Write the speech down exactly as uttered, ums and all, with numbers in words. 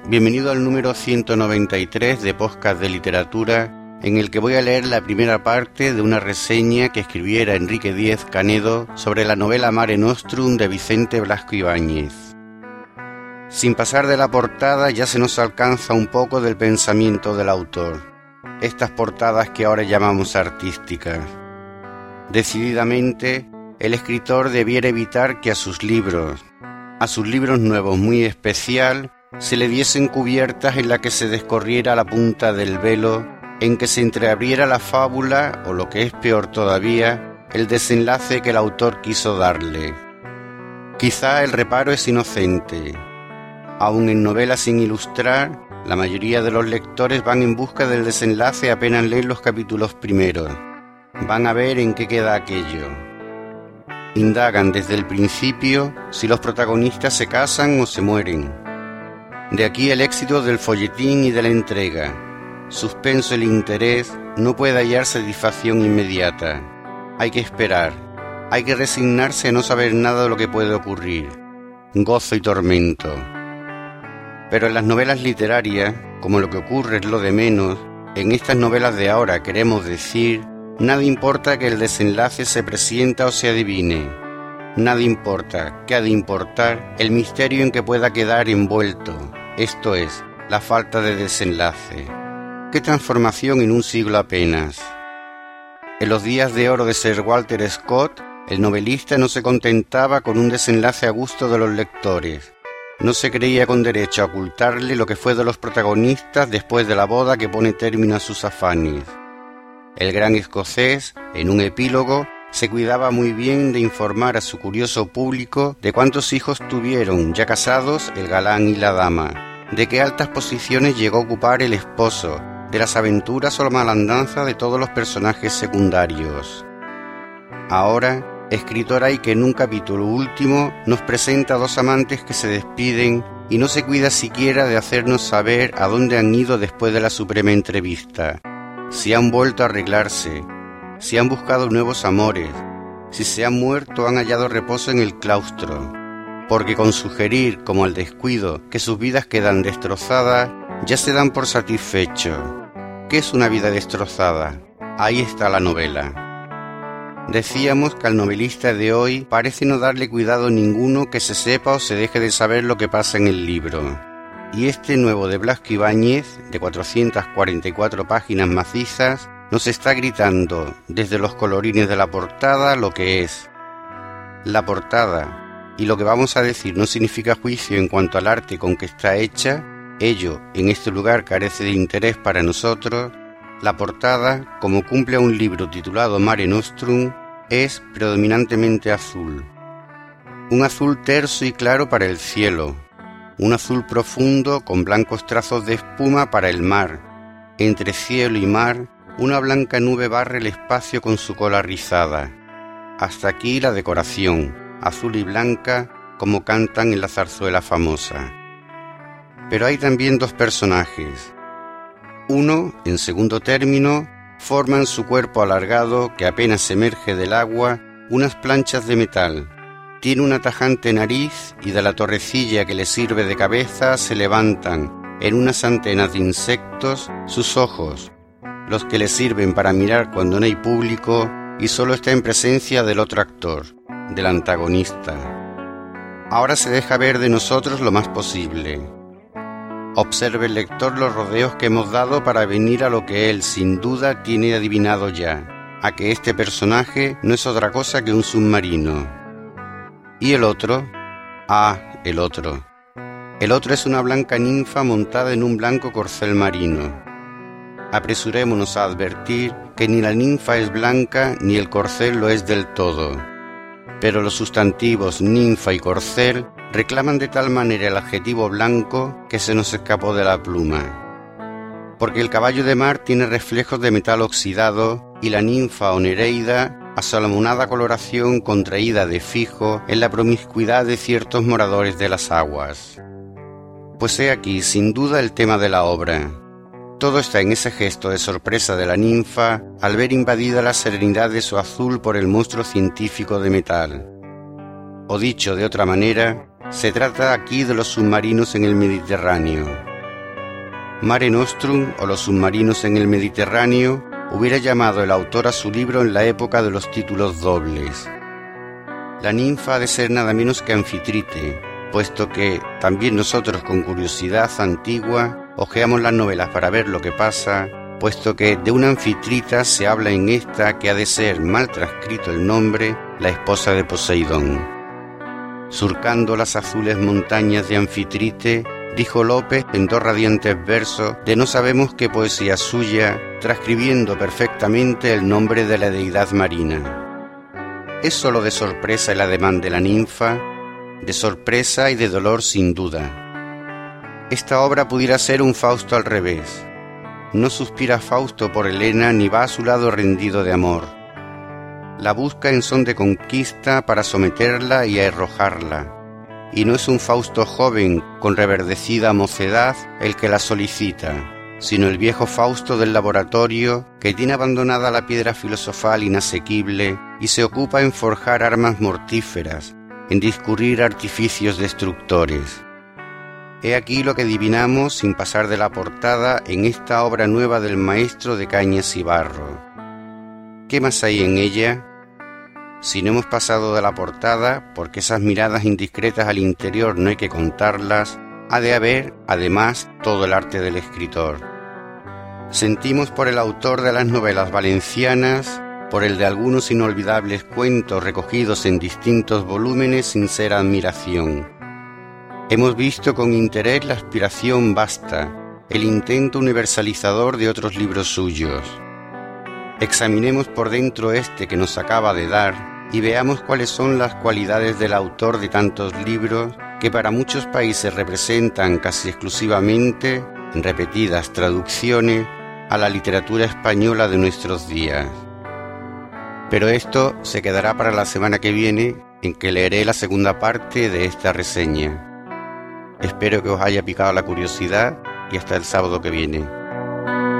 Bienvenido al número ciento noventa y tres de Podcast de Literatura, en el que voy a leer la primera parte de una reseña que escribiera Enrique Díez Canedo sobre la novela Mare Nostrum de Vicente Blasco Ibáñez. Sin pasar de la portada ya se nos alcanza un poco del pensamiento del autor, estas portadas que ahora llamamos artísticas. Decididamente, el escritor debiera evitar que a sus libros, a sus libros nuevos muy especial, se le diesen cubiertas en la que se descorriera la punta del velo, en que se entreabriera la fábula, o lo que es peor todavía, el desenlace que el autor quiso darle. Quizá el reparo es inocente. Aun en novelas sin ilustrar, la mayoría de los lectores van en busca del desenlace apenas leen los capítulos primeros. Van a ver en qué queda aquello. Indagan desde el principio si los protagonistas se casan o se mueren. De aquí el éxito del folletín y de la entrega. Suspenso el interés, no puede hallar satisfacción inmediata. Hay que esperar, hay que resignarse a no saber nada de lo que puede ocurrir. Gozo y tormento. Pero en las novelas literarias, como lo que ocurre es lo de menos, en estas novelas de ahora queremos decir, nada importa que el desenlace se presienta o se adivine. Nada importa, que ha de importar el misterio en que pueda quedar envuelto, esto es, la falta de desenlace. ¡Qué transformación en un siglo apenas! En los días de oro de Sir Walter Scott, el novelista no se contentaba con un desenlace a gusto de los lectores. No se creía con derecho a ocultarle lo que fue de los protagonistas después de la boda que pone término a sus afanes. El gran escocés, en un epílogo, se cuidaba muy bien de informar a su curioso público de cuántos hijos tuvieron, ya casados, el galán y la dama, de qué altas posiciones llegó a ocupar el esposo, de las aventuras o la malandanza de todos los personajes secundarios. Ahora, escritor hay que en un capítulo último nos presenta a dos amantes que se despiden y no se cuida siquiera de hacernos saber a dónde han ido después de la suprema entrevista, si han vuelto a arreglarse, si han buscado nuevos amores, si se han muerto o han hallado reposo en el claustro, porque con sugerir, como el descuido, que sus vidas quedan destrozadas, ya se dan por satisfecho. ¿Qué es una vida destrozada? Ahí está la novela. Decíamos que al novelista de hoy parece no darle cuidado ninguno que se sepa o se deje de saber lo que pasa en el libro. Y este nuevo de Blasco Ibáñez, de cuatrocientas cuarenta y cuatro páginas macizas, nos está gritando, desde los colorines de la portada, lo que es. La portada, y lo que vamos a decir no significa juicio en cuanto al arte con que está hecha, ello en este lugar carece de interés para nosotros. La portada, como cumple a un libro titulado Mare Nostrum, es predominantemente azul. Un azul terso y claro para el cielo, un azul profundo con blancos trazos de espuma para el mar. Entre cielo y mar, una blanca nube barre el espacio con su cola rizada. Hasta aquí la decoración, azul y blanca, como cantan en la zarzuela famosa. Pero hay también dos personajes. Uno, en segundo término, forma en su cuerpo alargado, que apenas emerge del agua, unas planchas de metal. Tiene una tajante nariz y de la torrecilla que le sirve de cabeza se levantan, en unas antenas de insectos, sus ojos, los que le sirven para mirar cuando no hay público y solo está en presencia del otro actor, del antagonista. Ahora se deja ver de nosotros lo más posible. Observe el lector los rodeos que hemos dado para venir a lo que él, sin duda, tiene adivinado ya, a que este personaje no es otra cosa que un submarino. ¿Y el otro? Ah, el otro. El otro es una blanca ninfa montada en un blanco corcel marino. Apresurémonos a advertir que ni la ninfa es blanca ni el corcel lo es del todo. Pero los sustantivos ninfa y corcel reclaman de tal manera el adjetivo blanco que se nos escapó de la pluma. Porque el caballo de mar tiene reflejos de metal oxidado y la ninfa o nereida, asalamonada coloración contraída de fijo en la promiscuidad de ciertos moradores de las aguas. Pues he aquí, sin duda, el tema de la obra. Todo está en ese gesto de sorpresa de la ninfa al ver invadida la serenidad de su azul por el monstruo científico de metal. O dicho de otra manera, se trata aquí de los submarinos en el Mediterráneo. Mare Nostrum o Los submarinos en el Mediterráneo hubiera llamado el autor a su libro en la época de los títulos dobles. La ninfa ha de ser nada menos que Anfitrite, puesto que también nosotros con curiosidad antigua hojeamos las novelas para ver lo que pasa, puesto que de una anfitrita se habla en esta que ha de ser, mal transcrito el nombre, la esposa de Poseidón. Surcando las azules montañas de Anfitrite, dijo López en dos radiantes versos de no sabemos qué poesía suya, transcribiendo perfectamente el nombre de la deidad marina. Es sólo de sorpresa el ademán de la ninfa, de sorpresa y de dolor sin duda. Esta obra pudiera ser un Fausto al revés. No suspira Fausto por Helena ni va a su lado rendido de amor. La busca en son de conquista para someterla y arrojarla. Y no es un Fausto joven con reverdecida mocedad el que la solicita, sino el viejo Fausto del laboratorio que tiene abandonada la piedra filosofal inasequible y se ocupa en forjar armas mortíferas, en discurrir artificios destructores. He aquí lo que adivinamos sin pasar de la portada en esta obra nueva del maestro de Cañas y Barro. ¿Qué más hay en ella? Si no hemos pasado de la portada, porque esas miradas indiscretas al interior no hay que contarlas, ha de haber, además, todo el arte del escritor. Sentimos por el autor de las novelas valencianas, por el de algunos inolvidables cuentos recogidos en distintos volúmenes, sincera admiración. Hemos visto con interés la aspiración vasta, el intento universalizador de otros libros suyos. Examinemos por dentro este que nos acaba de dar y veamos cuáles son las cualidades del autor de tantos libros que para muchos países representan casi exclusivamente, en repetidas traducciones, a la literatura española de nuestros días. Pero esto se quedará para la semana que viene, en que leeré la segunda parte de esta reseña. Espero que os haya picado la curiosidad y hasta el sábado que viene.